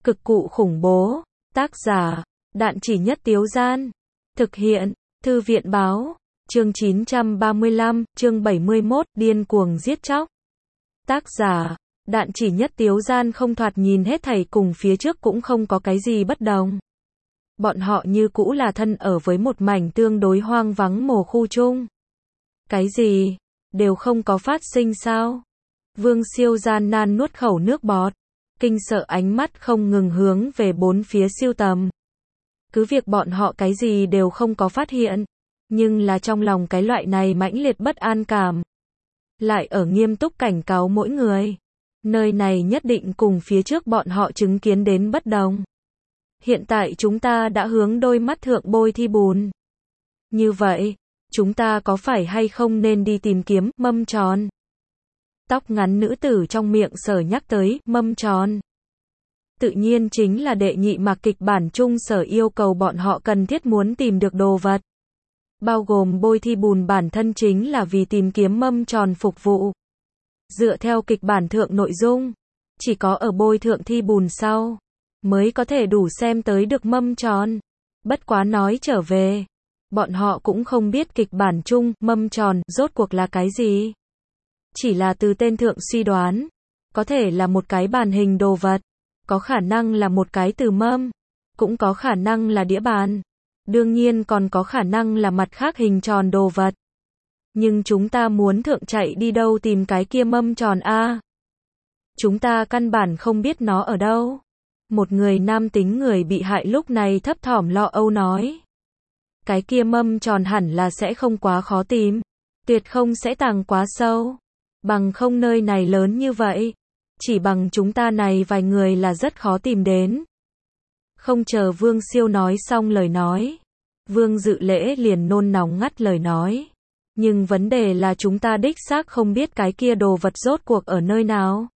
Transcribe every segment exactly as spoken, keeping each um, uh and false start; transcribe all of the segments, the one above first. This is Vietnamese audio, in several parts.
Cực cụ khủng bố. Tác giả, Đạn Chỉ Nhất Tiếu Gian. Thực hiện, Thư viện báo. Chương chín trăm ba mươi lăm, chương bảy mươi mốt, điên cuồng giết chóc. Tác giả, Đạn Chỉ Nhất Tiếu Gian. Không thoạt nhìn hết thảy cùng phía trước cũng không có cái gì bất đồng. Bọn họ như cũ là thân ở với một mảnh tương đối hoang vắng mồ khu chung. Cái gì? Đều không có phát sinh sao? Vương Siêu gian nan nuốt khẩu nước bọt. Kinh sợ ánh mắt không ngừng hướng về bốn phía siêu tầm. Cứ việc bọn họ cái gì đều không có phát hiện. Nhưng là trong lòng cái loại này mãnh liệt bất an cảm. Lại ở nghiêm túc cảnh cáo mỗi người. Nơi này nhất định cùng phía trước bọn họ chứng kiến đến bất đồng. Hiện tại chúng ta đã hướng đôi mắt thượng bôi thi bùn. Như vậy, chúng ta có phải hay không nên đi tìm kiếm mâm tròn? Tóc ngắn nữ tử trong miệng sở nhắc tới mâm tròn. Tự nhiên chính là đệ nhị mạc kịch bản chung sở yêu cầu bọn họ cần thiết muốn tìm được đồ vật. Bao gồm bôi thi bùn bản thân chính là vì tìm kiếm mâm tròn phục vụ. Dựa theo kịch bản thượng nội dung, chỉ có ở bôi thượng thi bùn sau, mới có thể đủ xem tới được mâm tròn. Bất quá nói trở về, bọn họ cũng không biết kịch bản chung mâm tròn rốt cuộc là cái gì. Chỉ là từ tên thượng suy đoán, có thể là một cái bàn hình đồ vật, có khả năng là một cái từ mâm, cũng có khả năng là đĩa bàn, đương nhiên còn có khả năng là mặt khác hình tròn đồ vật. Nhưng chúng ta muốn thượng chạy đi đâu tìm cái kia mâm tròn a? Chúng ta căn bản không biết nó ở đâu. Một người nam tính người bị hại lúc này thấp thỏm lo âu nói. Cái kia mâm tròn hẳn là sẽ không quá khó tìm, tuyệt không sẽ tàng quá sâu. Bằng không nơi này lớn như vậy, chỉ bằng chúng ta này vài người là rất khó tìm đến. Không chờ Vương Siêu nói xong lời nói, Vương Dự Lễ liền nôn nóng ngắt lời nói. Nhưng vấn đề là chúng ta đích xác không biết cái kia đồ vật rốt cuộc ở nơi nào.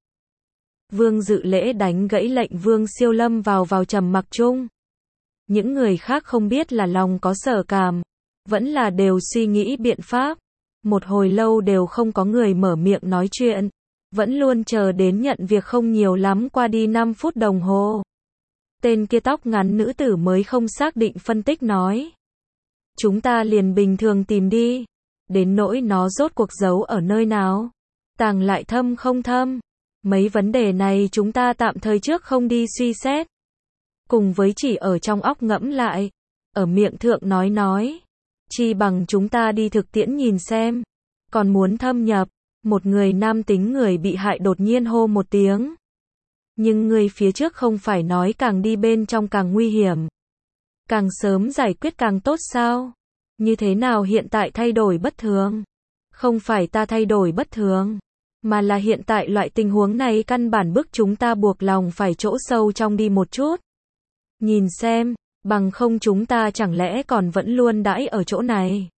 Vương Dự Lễ đánh gãy lệnh Vương Siêu lâm vào vào trầm mặc chung. Những người khác không biết là lòng có sở cảm, vẫn là đều suy nghĩ biện pháp. Một hồi lâu đều không có người mở miệng nói chuyện, vẫn luôn chờ đến nhận việc không nhiều lắm qua đi năm phút đồng hồ. Tên kia tóc ngắn nữ tử mới không xác định phân tích nói. Chúng ta liền bình thường tìm đi, đến nỗi nó rốt cuộc giấu ở nơi nào, tàng lại thâm không thâm. Mấy vấn đề này chúng ta tạm thời trước không đi suy xét. Cùng với chỉ ở trong óc ngẫm lại, ở miệng thượng nói nói. Chi bằng chúng ta đi thực tiễn nhìn xem. Còn muốn thâm nhập, một người nam tính người bị hại đột nhiên hô một tiếng. Nhưng người phía trước không phải nói càng đi bên trong càng nguy hiểm. Càng sớm giải quyết càng tốt sao? Như thế nào hiện tại thay đổi bất thường? Không phải ta thay đổi bất thường, mà là hiện tại loại tình huống này căn bản bức chúng ta buộc lòng phải chỗ sâu trong đi một chút. Nhìn xem, bằng không chúng ta chẳng lẽ còn vẫn luôn đãi ở chỗ này.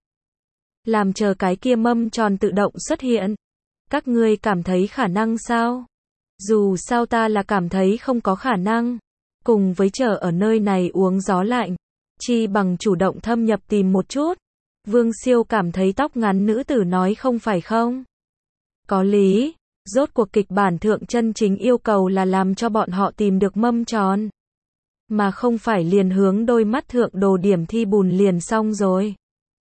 Làm chờ cái kia mâm tròn tự động xuất hiện. Các ngươi cảm thấy khả năng sao? Dù sao ta là cảm thấy không có khả năng. Cùng với chờ ở nơi này uống gió lạnh, chi bằng chủ động thâm nhập tìm một chút. Vương Siêu cảm thấy tóc ngắn nữ tử nói không phải không? Có lý, rốt cuộc kịch bản thượng chân chính yêu cầu là làm cho bọn họ tìm được mâm tròn. Mà không phải liền hướng đôi mắt thượng đồ điểm thi bùn liền xong rồi.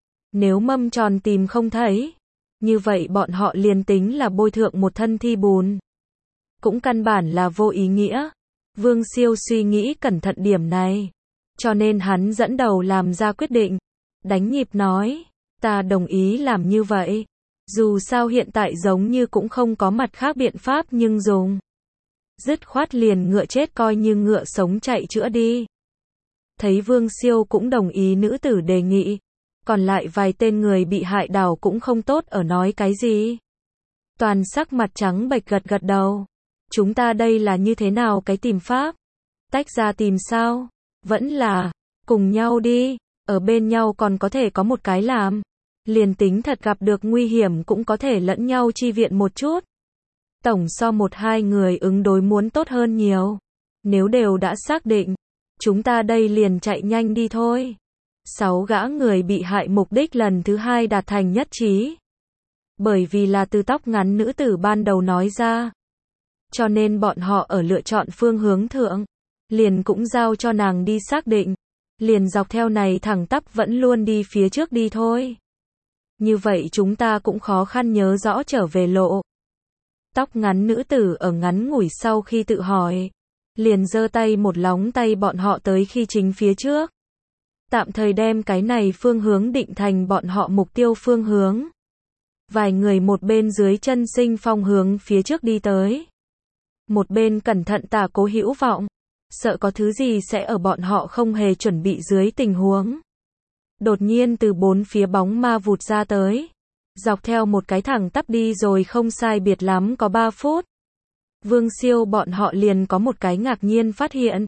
Nếu mâm tròn tìm không thấy, như vậy bọn họ liền tính là bôi thượng một thân thi bùn. Cũng căn bản là vô ý nghĩa. Vương Siêu suy nghĩ cẩn thận điểm này. Cho nên hắn dẫn đầu làm ra quyết định. Đánh nhịp nói, ta đồng ý làm như vậy. Dù sao hiện tại giống như cũng không có mặt khác biện pháp nhưng dùng. Dứt khoát liền ngựa chết coi như ngựa sống chạy chữa đi. Thấy Vương Siêu cũng đồng ý nữ tử đề nghị. Còn lại vài tên người bị hại đảo cũng không tốt ở nói cái gì. Toàn sắc mặt trắng bệch gật gật đầu. Chúng ta đây là như thế nào cái tìm pháp? Tách ra tìm sao? Vẫn là, cùng nhau đi, ở bên nhau còn có thể có một cái làm. Liền tính thật gặp được nguy hiểm cũng có thể lẫn nhau chi viện một chút. Tổng so một hai người ứng đối muốn tốt hơn nhiều. Nếu đều đã xác định, chúng ta đây liền chạy nhanh đi thôi. Sáu gã người bị hại mục đích lần thứ hai đạt thành nhất trí. Bởi vì là từ tóc ngắn nữ tử ban đầu nói ra. Cho nên bọn họ ở lựa chọn phương hướng thượng. liền cũng giao cho nàng đi xác định. Liền dọc theo này thẳng tắp vẫn luôn đi phía trước đi thôi. Như vậy chúng ta cũng khó khăn nhớ rõ trở về lộ. Tóc ngắn nữ tử ở ngắn ngủi sau khi tự hỏi. Liền giơ tay một lóng tay bọn họ tới khi chính phía trước. Tạm thời đem cái này phương hướng định thành bọn họ mục tiêu phương hướng. Vài người một bên dưới chân sinh phong hướng phía trước đi tới. Một bên cẩn thận tả cố hữu vọng. Sợ có thứ gì sẽ ở bọn họ không hề chuẩn bị dưới tình huống. Đột nhiên từ bốn phía bóng ma vụt ra tới. Dọc theo một cái thẳng tắp đi rồi không sai biệt lắm có ba phút. Vương Siêu bọn họ liền có một cái ngạc nhiên phát hiện.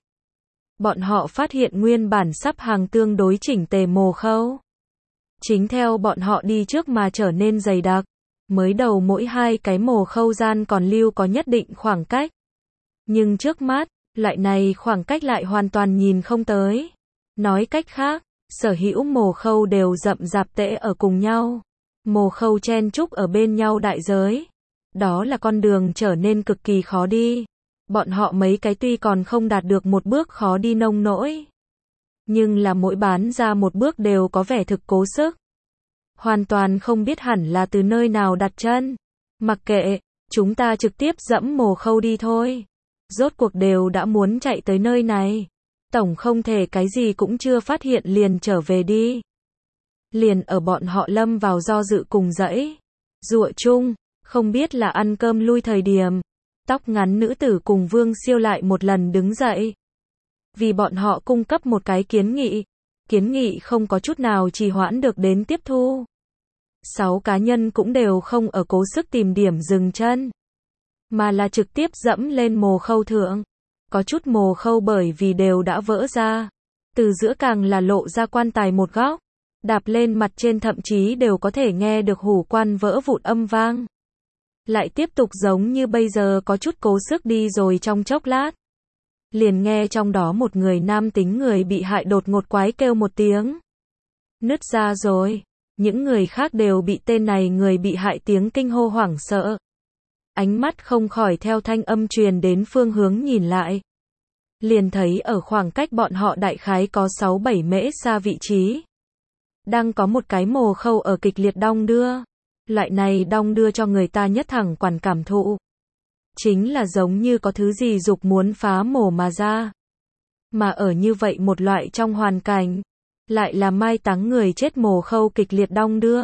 Bọn họ phát hiện nguyên bản sắp hàng tương đối chỉnh tề mồ khâu. Chính theo bọn họ đi trước mà trở nên dày đặc. Mới đầu mỗi hai cái mồ khâu gian còn lưu có nhất định khoảng cách. Nhưng trước mắt, loại này khoảng cách lại hoàn toàn nhìn không tới. Nói cách khác, sở hữu mồ khâu đều rậm rạp tễ ở cùng nhau. Mồ khâu chen chúc ở bên nhau đại giới. Đó là con đường trở nên cực kỳ khó đi. Bọn họ mấy cái tuy còn không đạt được một bước khó đi nông nỗi. Nhưng là mỗi bán ra một bước đều có vẻ thực cố sức. Hoàn toàn không biết hẳn là từ nơi nào đặt chân. Mặc kệ, chúng ta trực tiếp dẫm mồ khâu đi thôi. Rốt cuộc đều đã muốn chạy tới nơi này. Tổng không thể cái gì cũng chưa phát hiện liền trở về đi. Liền ở bọn họ lâm vào do dự cùng dãy. Dụa chung, không biết là ăn cơm lui thời điểm. Tóc ngắn nữ tử cùng Vương Siêu lại một lần đứng dậy. Vì bọn họ cung cấp một cái kiến nghị. Kiến nghị không có chút nào trì hoãn được đến tiếp thu. Sáu cá nhân cũng đều không ở cố sức tìm điểm dừng chân. Mà là trực tiếp dẫm lên mồ khâu thượng. Có chút mồ khâu bởi vì đều đã vỡ ra. Từ giữa càng là lộ ra quan tài một góc. Đạp lên mặt trên thậm chí đều có thể nghe được hủ quan vỡ vụn âm vang. Lại tiếp tục giống như bây giờ có chút cố sức đi rồi trong chốc lát. Liền nghe trong đó một người nam tính người bị hại đột ngột quái kêu một tiếng. Nứt ra rồi. Những người khác đều bị tên này người bị hại tiếng kinh hô hoảng sợ. Ánh mắt không khỏi theo thanh âm truyền đến phương hướng nhìn lại. Liền thấy ở khoảng cách bọn họ đại khái có sáu bảy mễ xa vị trí. Đang có một cái mồ khâu ở kịch liệt đong đưa. Loại này đong đưa cho người ta nhất thẳng quản cảm thụ. Chính là giống như có thứ gì dục muốn phá mồ mà ra. Mà ở như vậy một loại trong hoàn cảnh. Lại là mai táng người chết mồ khâu kịch liệt đong đưa.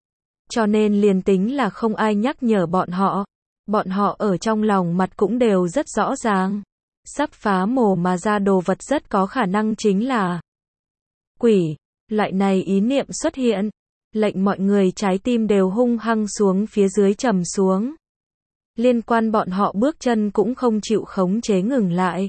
Cho nên liền tính là không ai nhắc nhở bọn họ. Bọn họ ở trong lòng mặt cũng đều rất rõ ràng. Sắp phá mồ mà ra đồ vật rất có khả năng chính là quỷ. Loại này ý niệm xuất hiện. Lệnh mọi người trái tim đều hung hăng xuống phía dưới trầm xuống. Liên quan bọn họ bước chân cũng không chịu khống chế ngừng lại.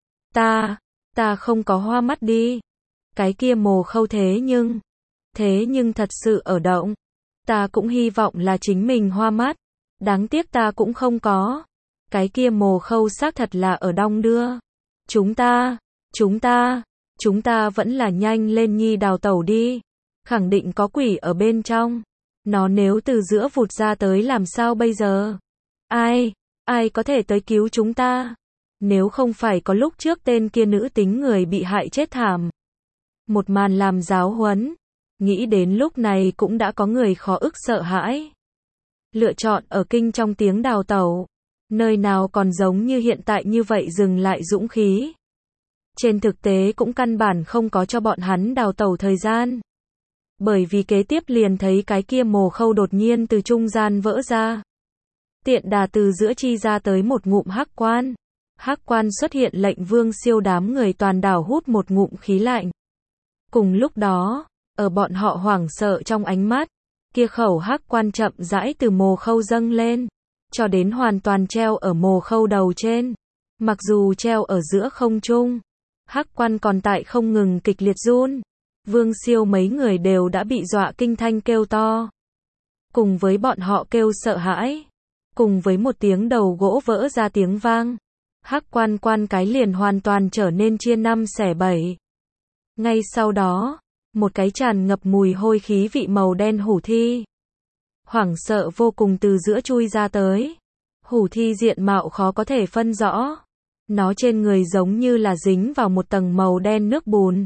Ta, ta không có hoa mắt đi. Cái kia mồ khâu thế nhưng, thế nhưng thật sự ở động. Ta cũng hy vọng là chính mình hoa mắt. Đáng tiếc ta cũng không có. Cái kia mồ khâu xác thật là ở đong đưa. Chúng ta, chúng ta, chúng ta vẫn là nhanh lên nhi đào tẩu đi. Khẳng định có quỷ ở bên trong. Nó nếu từ giữa vụt ra tới làm sao bây giờ? Ai, ai có thể tới cứu chúng ta? Nếu không phải có lúc trước tên kia nữ tính người bị hại chết thảm. Một màn làm giáo huấn. Nghĩ đến lúc này cũng đã có người khó ức sợ hãi. Lựa chọn ở kinh trong tiếng đào tẩu. Nơi nào còn giống như hiện tại như vậy dừng lại dũng khí. Trên thực tế cũng căn bản không có cho bọn hắn đào tẩu thời gian. Bởi vì kế tiếp liền thấy cái kia mồ khâu đột nhiên từ trung gian vỡ ra. Tiện đà từ giữa chi ra tới một ngụm hắc quan. Hắc quan xuất hiện lệnh Vương Siêu đám người toàn đảo hút một ngụm khí lạnh. Cùng lúc đó, ở bọn họ hoảng sợ trong ánh mắt, kia khẩu hắc quan chậm rãi từ mồ khâu dâng lên, cho đến hoàn toàn treo ở mồ khâu đầu trên. Mặc dù treo ở giữa không trung, hắc quan còn tại không ngừng kịch liệt run. Vương Siêu mấy người đều đã bị dọa kinh thanh kêu to. Cùng với bọn họ kêu sợ hãi, cùng với một tiếng đầu gỗ vỡ ra tiếng vang, hắc quan quan cái liền hoàn toàn trở nên chia năm xẻ bảy. Ngay sau đó, một cái tràn ngập mùi hôi khí vị màu đen hủ thi. Hoảng sợ vô cùng từ giữa chui ra tới. Hủ thi diện mạo khó có thể phân rõ. Nó trên người giống như là dính vào một tầng màu đen nước bùn.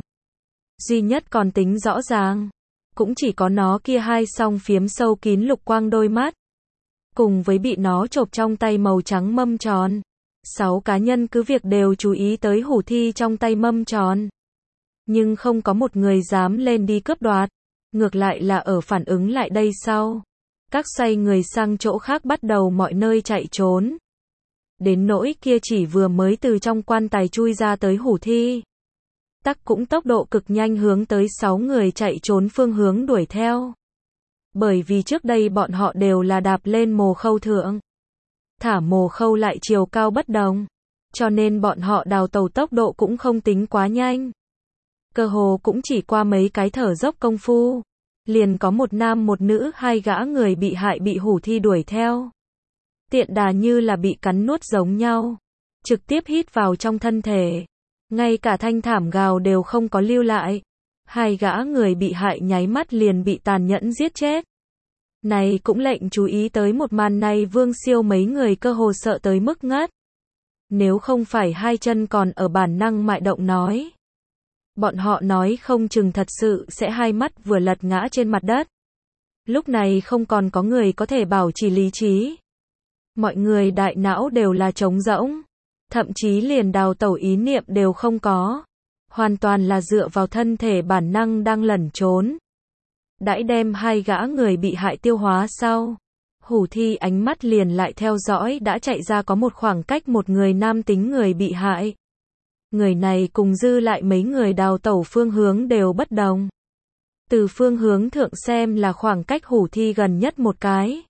Duy nhất còn tính rõ ràng, cũng chỉ có nó kia hai song phiếm sâu kín lục quang đôi mắt. Cùng với bị nó chộp trong tay màu trắng mâm tròn. Sáu cá nhân cứ việc đều chú ý tới hủ thi trong tay mâm tròn. Nhưng không có một người dám lên đi cướp đoạt. Ngược lại là ở phản ứng lại đây sau. Các xoay người sang chỗ khác bắt đầu mọi nơi chạy trốn. Đến nỗi kia chỉ vừa mới từ trong quan tài chui ra tới hủ thi. Tắc cũng tốc độ cực nhanh hướng tới sáu người chạy trốn phương hướng đuổi theo. Bởi vì trước đây bọn họ đều là đạp lên mồ khâu thượng. Thả mồ khâu lại chiều cao bất đồng. Cho nên bọn họ đào tàu tốc độ cũng không tính quá nhanh. Cơ hồ cũng chỉ qua mấy cái thở dốc công phu. Liền có một nam một nữ hai gã người bị hại bị hủ thi đuổi theo. Tiện đà như là bị cắn nuốt giống nhau. Trực tiếp hít vào trong thân thể. Ngay cả thanh thảm gào đều không có lưu lại. Hai gã người bị hại nháy mắt liền bị tàn nhẫn giết chết. Này cũng lệnh chú ý tới một màn này Vương Siêu mấy người cơ hồ sợ tới mức ngất. Nếu không phải hai chân còn ở bản năng mại động nói. Bọn họ nói không chừng thật sự sẽ hai mắt vừa lật ngã trên mặt đất. Lúc này không còn có người có thể bảo trì lý trí. Mọi người đại não đều là trống rỗng. Thậm chí liền đào tẩu ý niệm đều không có. Hoàn toàn là dựa vào thân thể bản năng đang lẩn trốn. Đãi đem hai gã người bị hại tiêu hóa sau. Hủ thi ánh mắt liền lại theo dõi đã chạy ra có một khoảng cách một người nam tính người bị hại. Người này cùng dư lại mấy người đào tẩu phương hướng đều bất đồng. Từ phương hướng thượng xem là khoảng cách hủ thi gần nhất một cái.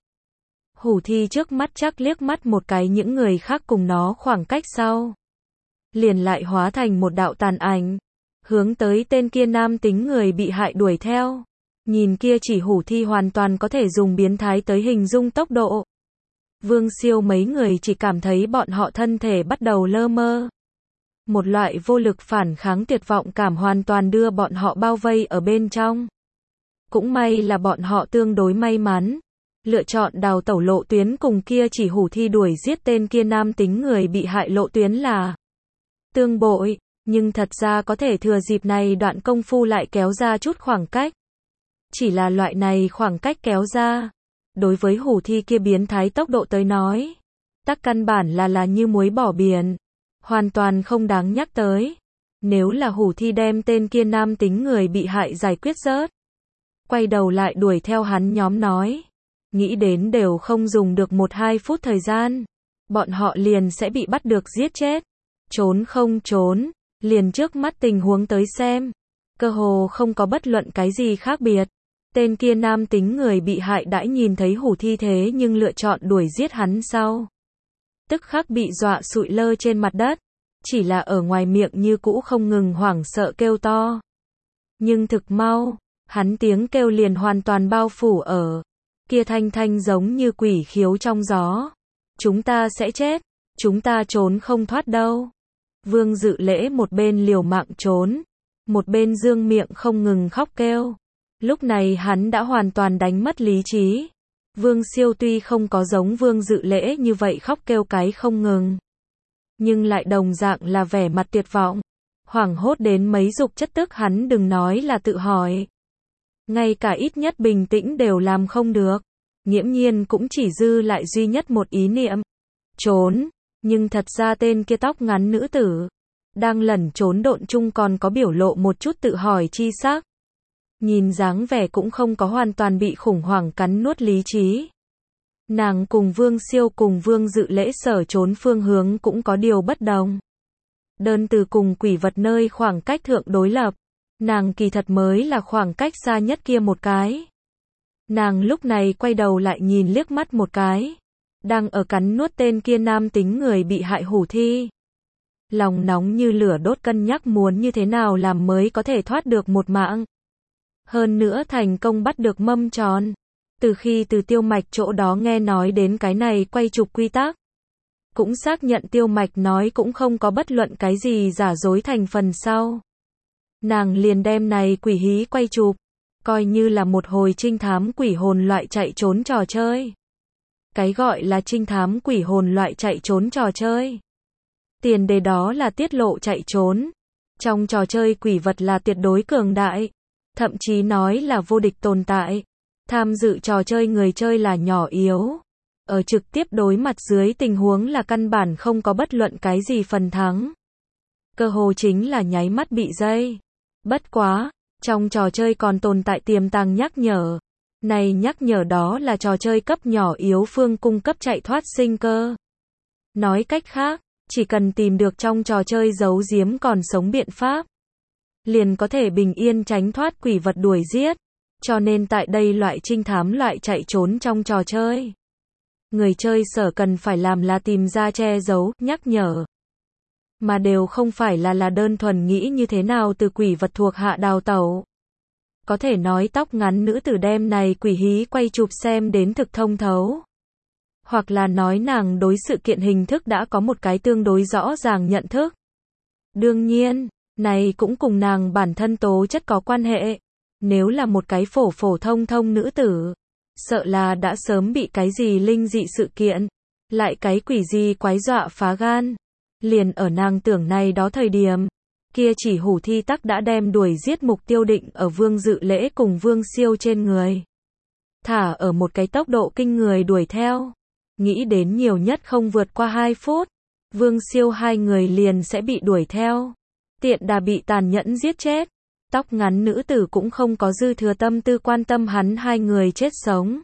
Hủ thi trước mắt chắc liếc mắt một cái những người khác cùng nó khoảng cách sau. Liền lại hóa thành một đạo tàn ảnh. Hướng tới tên kia nam tính người bị hại đuổi theo. Nhìn kia chỉ hủ thi hoàn toàn có thể dùng biến thái tới hình dung tốc độ. Vương Siêu mấy người chỉ cảm thấy bọn họ thân thể bắt đầu lơ mơ. Một loại vô lực phản kháng tuyệt vọng cảm hoàn toàn đưa bọn họ bao vây ở bên trong. Cũng may là bọn họ tương đối may mắn. Lựa chọn đào tẩu lộ tuyến cùng kia chỉ hủ thi đuổi giết tên kia nam tính người bị hại lộ tuyến là tương bội. Nhưng thật ra có thể thừa dịp này đoạn công phu lại kéo ra chút khoảng cách. Chỉ là loại này khoảng cách kéo ra. Đối với hủ thi kia biến thái tốc độ tới nói. Tắc căn bản là là như muối bỏ biển. Hoàn toàn không đáng nhắc tới. Nếu là hủ thi đem tên kia nam tính người bị hại giải quyết rớt. Quay đầu lại đuổi theo hắn nhóm nói. Nghĩ đến đều không dùng được một hai phút thời gian. Bọn họ liền sẽ bị bắt được giết chết. Trốn không trốn. Liền trước mắt tình huống tới xem. Cơ hồ không có bất luận cái gì khác biệt. Tên kia nam tính người bị hại đã nhìn thấy hủ thi thế nhưng lựa chọn đuổi giết hắn sau. Tức khắc bị dọa sụi lơ trên mặt đất. Chỉ là ở ngoài miệng như cũ không ngừng hoảng sợ kêu to. Nhưng thực mau, hắn tiếng kêu liền hoàn toàn bao phủ ở. Kia thanh thanh giống như quỷ khiếu trong gió. Chúng ta sẽ chết. Chúng ta trốn không thoát đâu. Vương Dự Lễ một bên liều mạng trốn. Một bên dương miệng không ngừng khóc kêu. Lúc này hắn đã hoàn toàn đánh mất lý trí. Vương Siêu tuy không có giống Vương Dự Lễ như vậy khóc kêu cái không ngừng. Nhưng lại đồng dạng là vẻ mặt tuyệt vọng. Hoảng hốt đến mấy dục chất tức hắn đừng nói là tự hỏi. Ngay cả ít nhất bình tĩnh đều làm không được. Nghiễm nhiên cũng chỉ dư lại duy nhất một ý niệm. Trốn. Nhưng thật ra tên kia tóc ngắn nữ tử. Đang lẩn trốn độn chung còn có biểu lộ một chút tự hỏi chi sắc. Nhìn dáng vẻ cũng không có hoàn toàn bị khủng hoảng cắn nuốt lý trí. Nàng cùng Vương Siêu cùng Vương Dự Lễ sở trốn phương hướng cũng có điều bất đồng. Đơn từ cùng quỷ vật nơi khoảng cách thượng đối lập. Nàng kỳ thật mới là khoảng cách xa nhất kia một cái. Nàng lúc này quay đầu lại nhìn liếc mắt một cái. Đang ở cắn nuốt tên kia nam tính người bị hại hủ thi. Lòng nóng như lửa đốt cân nhắc muốn như thế nào làm mới có thể thoát được một mạng. Hơn nữa thành công bắt được mâm tròn. Từ khi từ Tiêu Mạch chỗ đó nghe nói đến cái này quay chụp quy tắc. Cũng xác nhận Tiêu Mạch nói cũng không có bất luận cái gì giả dối thành phần sau. Nàng liền đem này quỷ hí quay chụp. Coi như là một hồi trinh thám quỷ hồn loại chạy trốn trò chơi. Cái gọi là trinh thám quỷ hồn loại chạy trốn trò chơi. Tiền đề đó là tiết lộ chạy trốn. Trong trò chơi quỷ vật là tuyệt đối cường đại, thậm chí nói là vô địch tồn tại. Tham dự trò chơi người chơi là nhỏ yếu. Ở trực tiếp đối mặt dưới tình huống là căn bản không có bất luận cái gì phần thắng. Cơ hồ chính là nháy mắt bị dây. Bất quá, trong trò chơi còn tồn tại tiềm tàng nhắc nhở. Này nhắc nhở đó là trò chơi cấp nhỏ yếu phương cung cấp chạy thoát sinh cơ. Nói cách khác, chỉ cần tìm được trong trò chơi giấu giếm còn sống biện pháp, liền có thể bình yên tránh thoát quỷ vật đuổi giết. Cho nên tại đây loại trinh thám loại chạy trốn trong trò chơi, người chơi sở cần phải làm là tìm ra che giấu, nhắc nhở. Mà đều không phải là là đơn thuần nghĩ như thế nào từ quỷ vật thuộc hạ đào tẩu. Có thể nói tóc ngắn nữ tử đem này quỷ hí quay chụp xem đến thực thông thấu. Hoặc là nói nàng đối sự kiện hình thức đã có một cái tương đối rõ ràng nhận thức. Đương nhiên, này cũng cùng nàng bản thân tố chất có quan hệ. Nếu là một cái phổ phổ thông thông nữ tử, sợ là đã sớm bị cái gì linh dị sự kiện, lại cái quỷ gì quái dọa phá gan. Liền ở nàng tưởng này đó thời điểm, kia chỉ hủ thi tắc đã đem đuổi giết mục tiêu định ở Vương Dự Lễ cùng Vương Siêu trên người. Thả ở một cái tốc độ kinh người đuổi theo. Nghĩ đến nhiều nhất không vượt qua hai phút, Vương Siêu hai người liền sẽ bị đuổi theo. Tiện đà bị tàn nhẫn giết chết. Tóc ngắn nữ tử cũng không có dư thừa tâm tư quan tâm hắn hai người chết sống.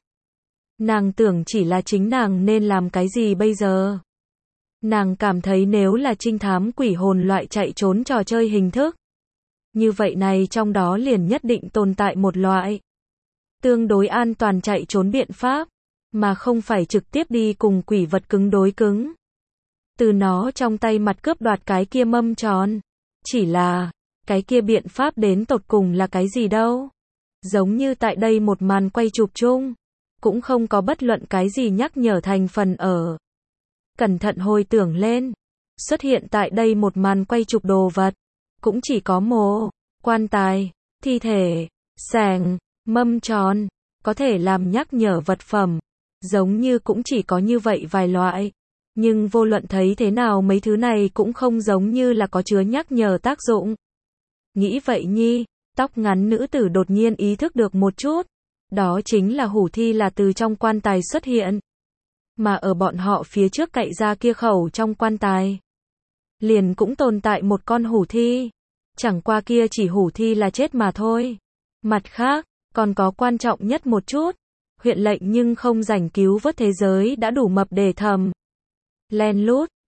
Nàng tưởng chỉ là chính nàng nên làm cái gì bây giờ. Nàng cảm thấy nếu là trinh thám quỷ hồn loại chạy trốn trò chơi hình thức, như vậy này trong đó liền nhất định tồn tại một loại tương đối an toàn chạy trốn biện pháp, mà không phải trực tiếp đi cùng quỷ vật cứng đối cứng. Từ nó trong tay mặt cướp đoạt cái kia mâm tròn. Chỉ là, cái kia biện pháp đến tột cùng là cái gì đâu. Giống như tại đây một màn quay chụp chung, cũng không có bất luận cái gì nhắc nhở thành phần ở. Cẩn thận hồi tưởng lên, xuất hiện tại đây một màn quay chụp đồ vật, cũng chỉ có mộ, quan tài, thi thể, xẻng, mâm tròn, có thể làm nhắc nhở vật phẩm, giống như cũng chỉ có như vậy vài loại. Nhưng vô luận thấy thế nào mấy thứ này cũng không giống như là có chứa nhắc nhở tác dụng. Nghĩ vậy nhi, tóc ngắn nữ tử đột nhiên ý thức được một chút, đó chính là hủ thi là từ trong quan tài xuất hiện. Mà ở bọn họ phía trước cậy ra kia khẩu trong quan tài, liền cũng tồn tại một con hủ thi. Chẳng qua kia chỉ hủ thi là chết mà thôi. Mặt khác, còn có quan trọng nhất một chút, huyện lệnh nhưng không rảnh cứu vớt thế giới đã đủ mập để thầm. Len lút,